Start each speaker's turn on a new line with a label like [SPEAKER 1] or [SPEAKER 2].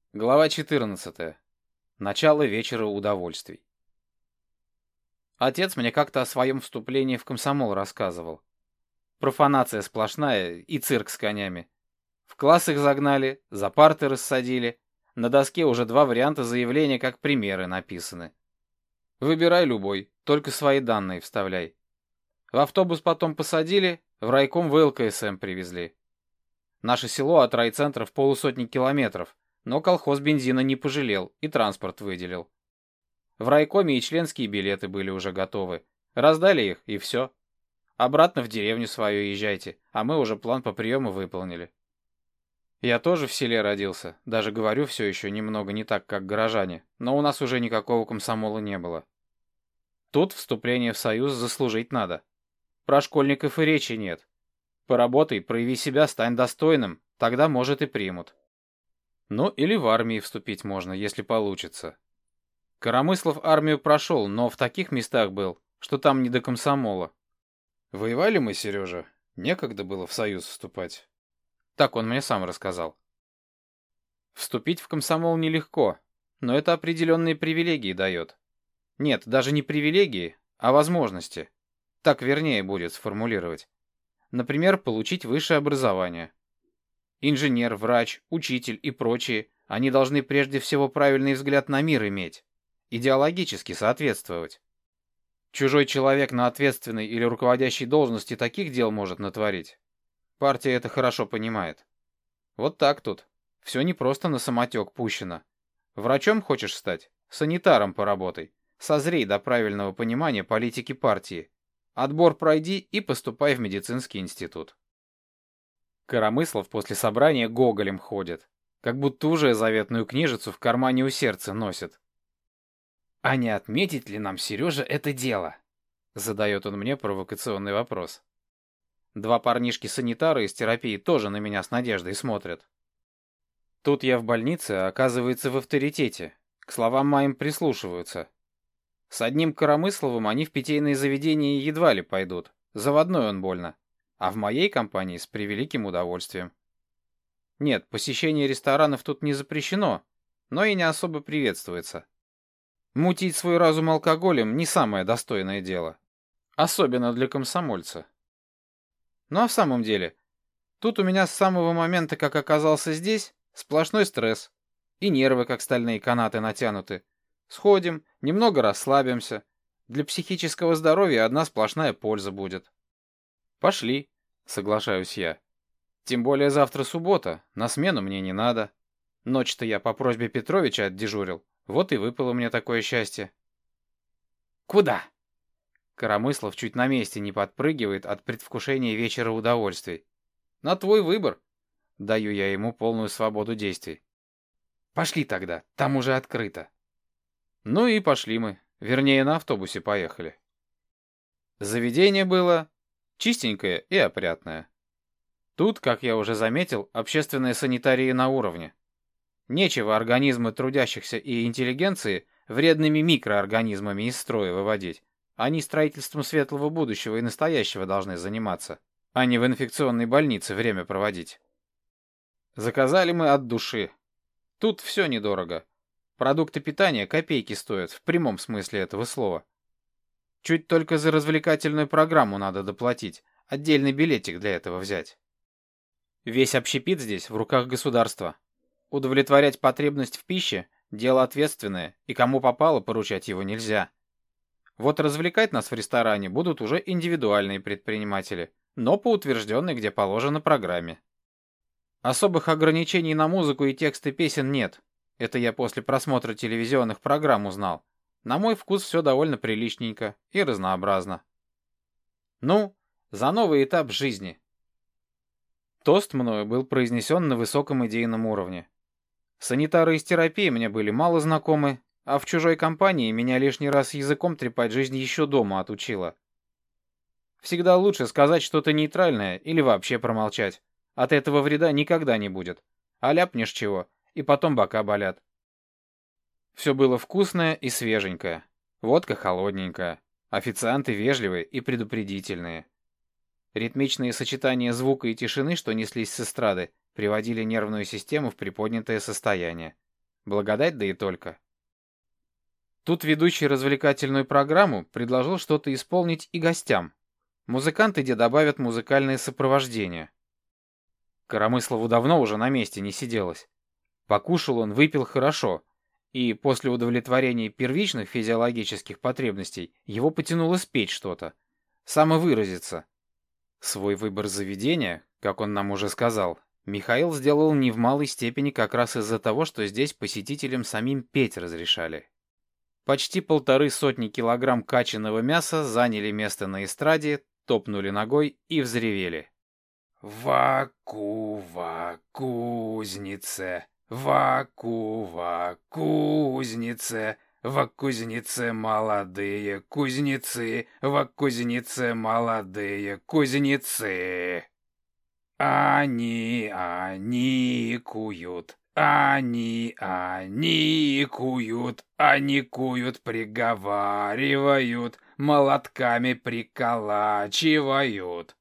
[SPEAKER 1] Глава 14. Начало вечера удовольствий. Отец мне как-то о своем вступлении в комсомол рассказывал. Профанация сплошная и цирк с конями. В класс их загнали, за парты рассадили. На доске уже 2 варианта заявления как примеры написаны. Выбирай любой, только свои данные вставляй. В автобус потом посадили, в райком ВЛКСМ привезли. Наше село от райцентра в 50 километров. Но колхоз бензина не пожалел и транспорт выделил. В райкоме и членские билеты были уже готовы. Раздали их, и все. Обратно в деревню свою езжайте, а мы уже план по приему выполнили. Я тоже в селе родился, даже говорю все еще немного не так, как горожане, но у нас уже никакого комсомола не было. Тут вступление в союз заслужить надо. Про школьников и речи нет. Поработай, прояви себя, стань достойным, тогда, может, и примут. Ну, или в армии вступить можно, если получится. Коромыслов армию прошел, но в таких местах был, что там не до комсомола. Воевали мы, Сережа, некогда было в союз вступать. Так он мне сам рассказал. Вступить в комсомол нелегко, но это определенные привилегии дает. Нет, даже не привилегии, а возможности. Так вернее будет сформулировать. Например, получить высшее образование. Инженер, врач, учитель и прочие, они должны прежде всего правильный взгляд на мир иметь, идеологически соответствовать. Чужой человек на ответственной или руководящей должности таких дел может натворить. Партия это хорошо понимает. Вот так тут. Все не просто на самотек пущено. Врачом хочешь стать? Санитаром поработай. Созрей до правильного понимания политики партии. Отбор пройди и поступай в медицинский институт. Коромыслов после собрания гоголем ходит, как будто уже заветную книжицу в кармане у сердца носит. «А не отметить ли нам, Сережа, это дело?» — задает он мне провокационный вопрос. 2 парнишки-санитара из терапии тоже на меня с надеждой смотрят. Тут я в больнице, оказывается, в авторитете, к словам моим прислушиваются. С одним Коромысловым они в питейные заведения едва ли пойдут, заводной он больно. А в моей компании с превеликим удовольствием. Нет, посещение ресторанов тут не запрещено, но и не особо приветствуется. Мутить свой разум алкоголем не самое достойное дело. Особенно для комсомольца. Ну а в самом деле, тут у меня с самого момента, как оказался здесь, сплошной стресс. И нервы, как стальные канаты, натянуты. Сходим, немного расслабимся. Для психического здоровья одна сплошная польза будет. «Пошли», — соглашаюсь я. «Тем более завтра суббота, на смену мне не надо. Ночь-то я по просьбе Петровича отдежурил, вот и выпало мне такое счастье». «Куда?» Коромыслов чуть на месте не подпрыгивает от предвкушения вечера удовольствий. «На твой выбор», — даю я ему полную свободу действий. «Пошли тогда, там уже открыто». Ну и пошли мы, вернее, на автобусе поехали. Заведение было чистенькое и опрятное. Тут, как я уже заметил, общественная санитария на уровне. Нечего организмы трудящихся и интеллигенции вредными микроорганизмами из строя выводить. Они строительством светлого будущего и настоящего должны заниматься, а не в инфекционной больнице время проводить. Заказали мы от души. Тут все недорого. Продукты питания копейки стоят, в прямом смысле этого слова. Чуть только за развлекательную программу надо доплатить, отдельный билетик для этого взять. Весь общепит здесь в руках государства. Удовлетворять потребность в пище – дело ответственное, и кому попало поручать его нельзя. Вот развлекать нас в ресторане будут уже индивидуальные предприниматели, но по утвержденной, где положено, программе. Особых ограничений на музыку и тексты песен нет. Это я после просмотра телевизионных программ узнал. На мой вкус все довольно приличненько и разнообразно. Ну, за новый этап жизни. Тост мною был произнесен на высоком идейном уровне. Санитары из терапии мне были мало знакомы, а в чужой компании меня лишний раз языком трепать жизнь еще дома отучила. Всегда лучше сказать что-то нейтральное или вообще промолчать. От этого вреда никогда не будет. А ляпнешь чего, и потом бока болят. Все было вкусное и свеженькое. Водка холодненькая. Официанты вежливые и предупредительные. Ритмичные сочетания звука и тишины, что неслись с эстрады, приводили нервную систему в приподнятое состояние. Благодать, да и только. Тут ведущий развлекательную программу предложил что-то исполнить и гостям. Музыканты где добавят музыкальное сопровождение. Коромыслову давно уже на месте не сиделось. Покушал он, выпил хорошо, и после удовлетворения первичных физиологических потребностей его потянуло спеть что-то, самовыразиться. Свой выбор заведения, как он нам уже сказал, Михаил сделал не в малой степени как раз из-за того, что здесь посетителям самим петь разрешали. Почти 150 килограмм качаного мяса заняли место на эстраде, топнули ногой и взревели.
[SPEAKER 2] «Ваку-ва кузнице, ваку-ва кузнице, во кузнице молодые кузнецы, во кузнице молодые кузнецы. Они куют, они куют, приговаривают, молотками приколачивают».